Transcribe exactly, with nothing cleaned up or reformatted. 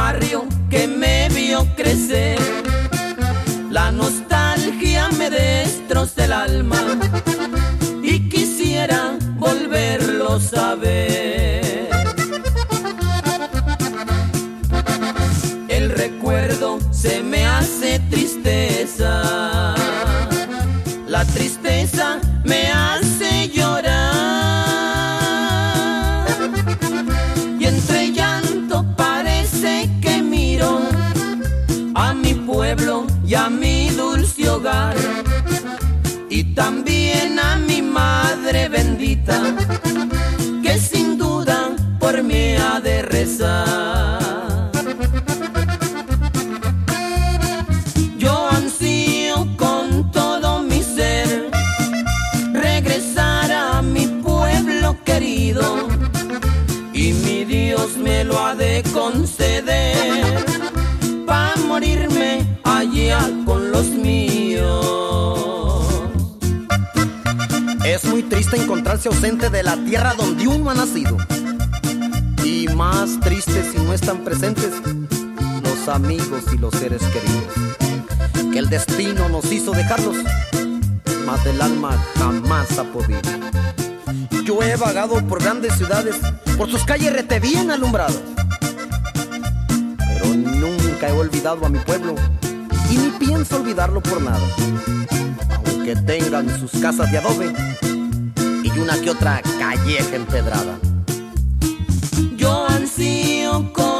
barrio que me vio crecer. La nostalgia me destroza el alma y quisiera volverlos a ver. El recuerdo se me hace tristeza, la tristeza me hace llorar, y entre llanto parece que miro a mi pueblo y a mi dulce hogar, y también a mi madre bendita, que sin duda por mí ha de rezar. Yo ansío con todo mi ser regresar a mi pueblo querido, y mi Dios me lo ha de conceder, pa' morirme allá con los míos. Es muy triste encontrarse ausente de la tierra donde uno ha nacido, y más triste si no están presentes los amigos y los seres queridos, que el destino nos hizo dejarlos, mas del alma jamás ha podido. Yo he vagado por grandes ciudades, por sus calles rete bien alumbradas, pero nunca he olvidado a mi pueblo, y ni pienso olvidarlo por nada, aunque tengan sus casas de adobe y una que otra calleja empedrada. Yo ansío con